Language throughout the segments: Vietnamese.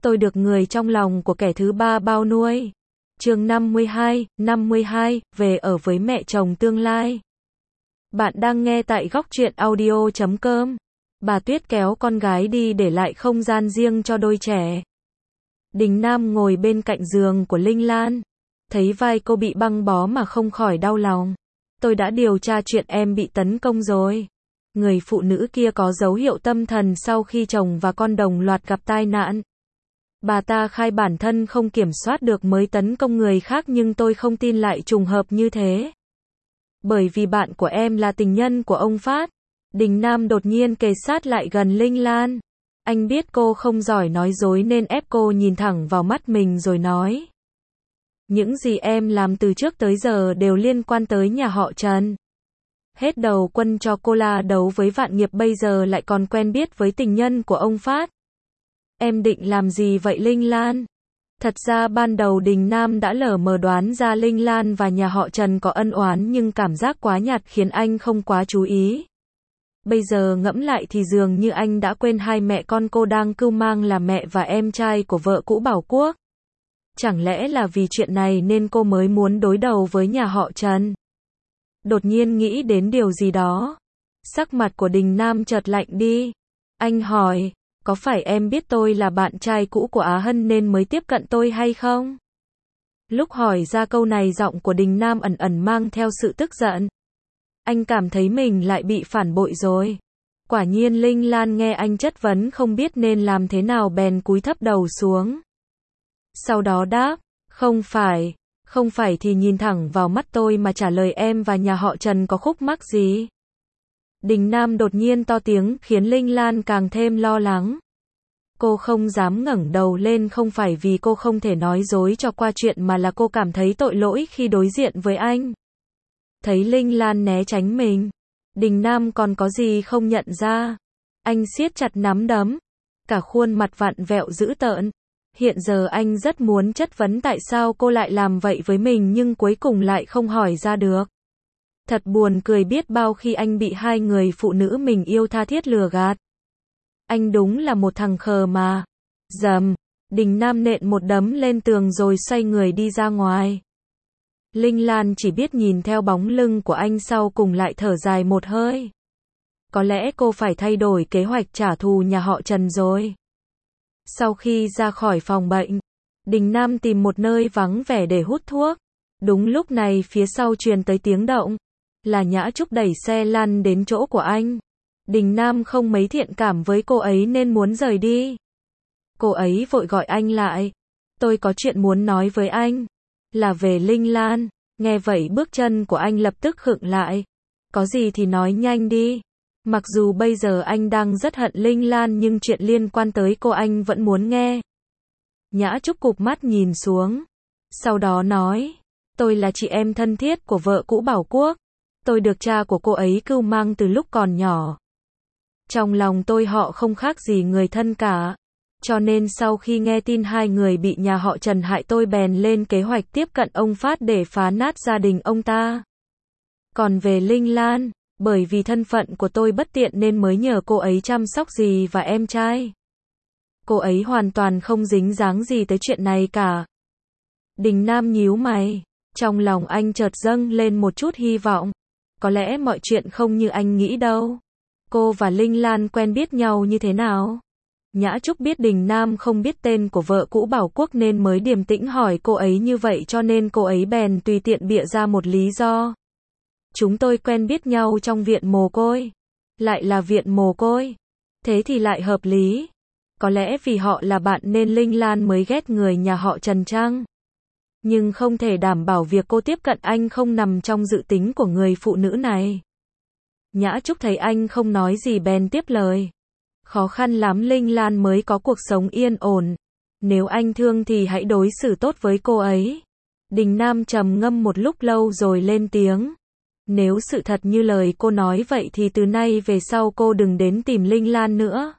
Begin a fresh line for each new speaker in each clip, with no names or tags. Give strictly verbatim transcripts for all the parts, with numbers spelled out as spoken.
tôi được người trong lòng của kẻ thứ ba bao nuôi. Chương năm mươi hai, năm mươi hai, về ở với mẹ chồng tương lai. Bạn đang nghe tại góc truyện audio chấm com. Bà Tuyết kéo con gái đi để lại không gian riêng cho đôi trẻ. Đình Nam ngồi bên cạnh giường của Linh Lan. Thấy vai cô bị băng bó mà không khỏi đau lòng. Tôi đã điều tra chuyện em bị tấn công rồi. Người phụ nữ kia có dấu hiệu tâm thần sau khi chồng và con đồng loạt gặp tai nạn. Bà ta khai bản thân không kiểm soát được mới tấn công người khác, nhưng tôi không tin lại trùng hợp như thế. Bởi vì bạn của em là tình nhân của ông Phát. Đình Nam đột nhiên kề sát lại gần Linh Lan. Anh biết cô không giỏi nói dối nên ép cô nhìn thẳng vào mắt mình rồi nói. Những gì em làm từ trước tới giờ đều liên quan tới nhà họ Trần. Hết đầu quân cho cô la đấu với vạn nghiệp, bây giờ lại còn quen biết với tình nhân của ông Phát. Em định làm gì vậy Linh Lan? Thật ra ban đầu Đình Nam đã lờ mờ đoán ra Linh Lan và nhà họ Trần có ân oán, nhưng cảm giác quá nhạt khiến anh không quá chú ý. Bây giờ ngẫm lại thì dường như anh đã quên hai mẹ con cô đang cưu mang là mẹ và em trai của vợ cũ Bảo Quốc. Chẳng lẽ là vì chuyện này nên cô mới muốn đối đầu với nhà họ Trần? Đột nhiên nghĩ đến điều gì đó. Sắc mặt của Đình Nam chợt lạnh đi. Anh hỏi, có phải em biết tôi là bạn trai cũ của Á Hân nên mới tiếp cận tôi hay không? Lúc hỏi ra câu này, giọng của Đình Nam ẩn ẩn mang theo sự tức giận. Anh cảm thấy mình lại bị phản bội rồi. Quả nhiên Linh Lan nghe anh chất vấn không biết nên làm thế nào bèn cúi thấp đầu xuống. Sau đó đáp, không phải, không phải thì nhìn thẳng vào mắt tôi mà trả lời, em và nhà họ Trần có khúc mắc gì? Đình Nam đột nhiên to tiếng khiến Linh Lan càng thêm lo lắng. Cô không dám ngẩng đầu lên, không phải vì cô không thể nói dối cho qua chuyện mà là cô cảm thấy tội lỗi khi đối diện với anh. Thấy Linh Lan né tránh mình, Đình Nam còn có gì không nhận ra. Anh siết chặt nắm đấm, cả khuôn mặt vặn vẹo dữ tợn. Hiện giờ anh rất muốn chất vấn tại sao cô lại làm vậy với mình, nhưng cuối cùng lại không hỏi ra được. Thật buồn cười biết bao khi anh bị hai người phụ nữ mình yêu tha thiết lừa gạt. Anh đúng là một thằng khờ mà. Dầm, Đình Nam nện một đấm lên tường rồi xoay người đi ra ngoài. Linh Lan chỉ biết nhìn theo bóng lưng của anh, sau cùng lại thở dài một hơi. Có lẽ cô phải thay đổi kế hoạch trả thù nhà họ Trần rồi. Sau khi ra khỏi phòng bệnh, Đình Nam tìm một nơi vắng vẻ để hút thuốc. Đúng lúc này phía sau truyền tới tiếng động. Là Nhã Trúc đẩy xe lăn đến chỗ của anh. Đình Nam không mấy thiện cảm với cô ấy nên muốn rời đi. Cô ấy vội gọi anh lại. Tôi có chuyện muốn nói với anh. Là về Linh Lan. Nghe vậy bước chân của anh lập tức khựng lại. Có gì thì nói nhanh đi. Mặc dù bây giờ anh đang rất hận Linh Lan, nhưng chuyện liên quan tới cô anh vẫn muốn nghe. Nhã Trúc cụp mắt nhìn xuống. Sau đó nói. Tôi là chị em thân thiết của vợ cũ Bảo Quốc. Tôi được cha của cô ấy cưu mang từ lúc còn nhỏ. Trong lòng tôi họ không khác gì người thân cả. Cho nên sau khi nghe tin hai người bị nhà họ Trần hại, tôi bèn lên kế hoạch tiếp cận ông Phát để phá nát gia đình ông ta. Còn về Linh Lan, bởi vì thân phận của tôi bất tiện nên mới nhờ cô ấy chăm sóc dì và em trai. Cô ấy hoàn toàn không dính dáng gì tới chuyện này cả. Đình Nam nhíu mày. Trong lòng anh chợt dâng lên một chút hy vọng. Có lẽ mọi chuyện không như anh nghĩ đâu. Cô và Linh Lan quen biết nhau như thế nào? Nhã Trúc biết Đình Nam không biết tên của vợ cũ Bảo Quốc nên mới điềm tĩnh hỏi cô ấy như vậy, cho nên cô ấy bèn tùy tiện bịa ra một lý do. Chúng tôi quen biết nhau trong viện mồ côi. Lại là viện mồ côi. Thế thì lại hợp lý. Có lẽ vì họ là bạn nên Linh Lan mới ghét người nhà họ Trần chăng? Nhưng không thể đảm bảo việc cô tiếp cận anh không nằm trong dự tính của người phụ nữ này. Nhã Trúc thấy anh không nói gì bèn tiếp lời. Khó khăn lắm Linh Lan mới có cuộc sống yên ổn. Nếu anh thương thì hãy đối xử tốt với cô ấy. Đình Nam trầm ngâm một lúc lâu rồi lên tiếng. Nếu sự thật như lời cô nói vậy thì từ nay về sau cô đừng đến tìm Linh Lan nữa.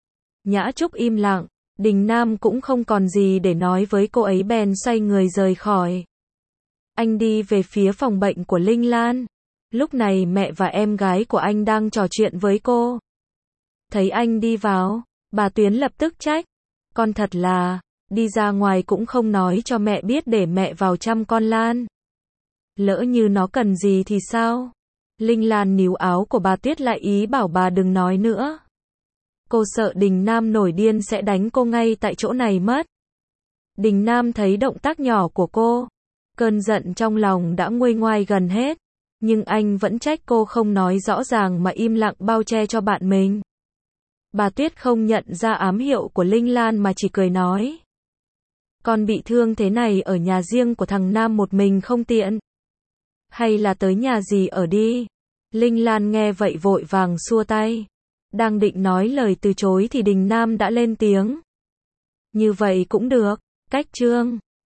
Nhã Trúc im lặng. Đình Nam cũng không còn gì để nói với cô ấy bèn xoay người rời khỏi. Anh đi về phía phòng bệnh của Linh Lan. Lúc này mẹ và em gái của anh đang trò chuyện với cô. Thấy anh đi vào, bà Tuyến lập tức trách. Con thật là, đi ra ngoài cũng không nói cho mẹ biết để mẹ vào chăm con Lan. Lỡ như nó cần gì thì sao? Linh Lan níu áo của bà Tuyết lại ý bảo bà đừng nói nữa. Cô sợ Đình Nam nổi điên sẽ đánh cô ngay tại chỗ này mất. Đình Nam thấy động tác nhỏ của cô, cơn giận trong lòng đã nguôi ngoai gần hết, nhưng anh vẫn trách cô không nói rõ ràng mà im lặng bao che cho bạn mình. Bà Tuyết không nhận ra ám hiệu của Linh Lan mà chỉ cười nói. Con bị thương thế này ở nhà riêng của thằng Nam một mình không tiện. Hay là tới nhà dì ở đi. Linh Lan nghe vậy vội vàng xua tay. Đang định nói lời từ chối thì Đình Nam đã lên tiếng. Như vậy cũng được. Cách Trương.